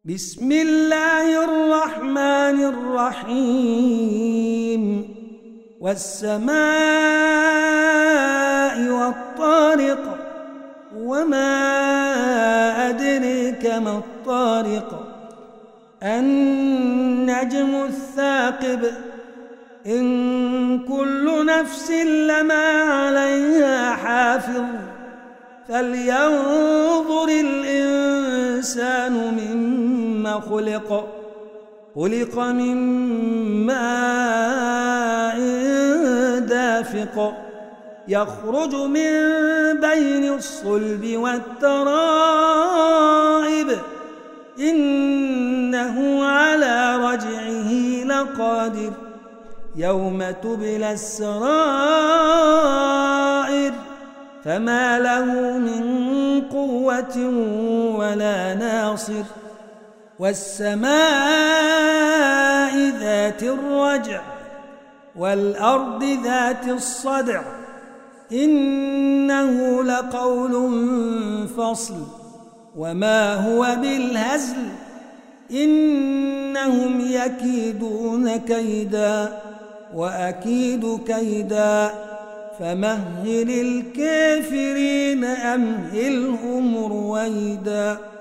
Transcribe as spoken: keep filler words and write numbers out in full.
بسم الله الرحمن الرحيم والسماء والطارق وما أدريك ما الطارق النجم الثاقب إن كل نفس لما عليها حافظ فلينظر الإنسان مما خلق خلق من ماء دافق يخرج من بين الصلب والترائب إنه على رجعه لقادر يوم تبلى السرائر فما له من قوة ولا ناصر والسماء ذات الرجع والأرض ذات الصدع إنه لقول فصل وما هو بالهزل إنهم يكيدون كيدا وأكيد كيدا فمهل الكافرين أمهلهم رويدا.